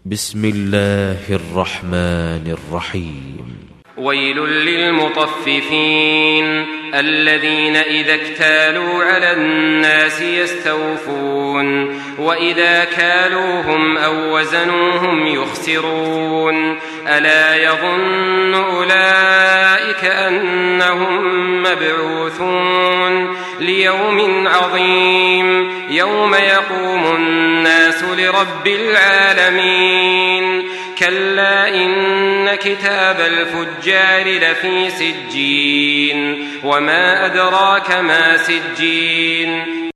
بسم الله الرحمن الرحيم. ويل للمطففين الذين إذا اكتالوا على الناس يستوفون وإذا كالوهم أو وزنوهم يخسرون ألا يظن أولئك أنهم مبعوثون ليوم عظيم يوم يقوم الناس لرب العالمين كلا إن كتاب الفجار لفي سجين وما أدراك ما سجين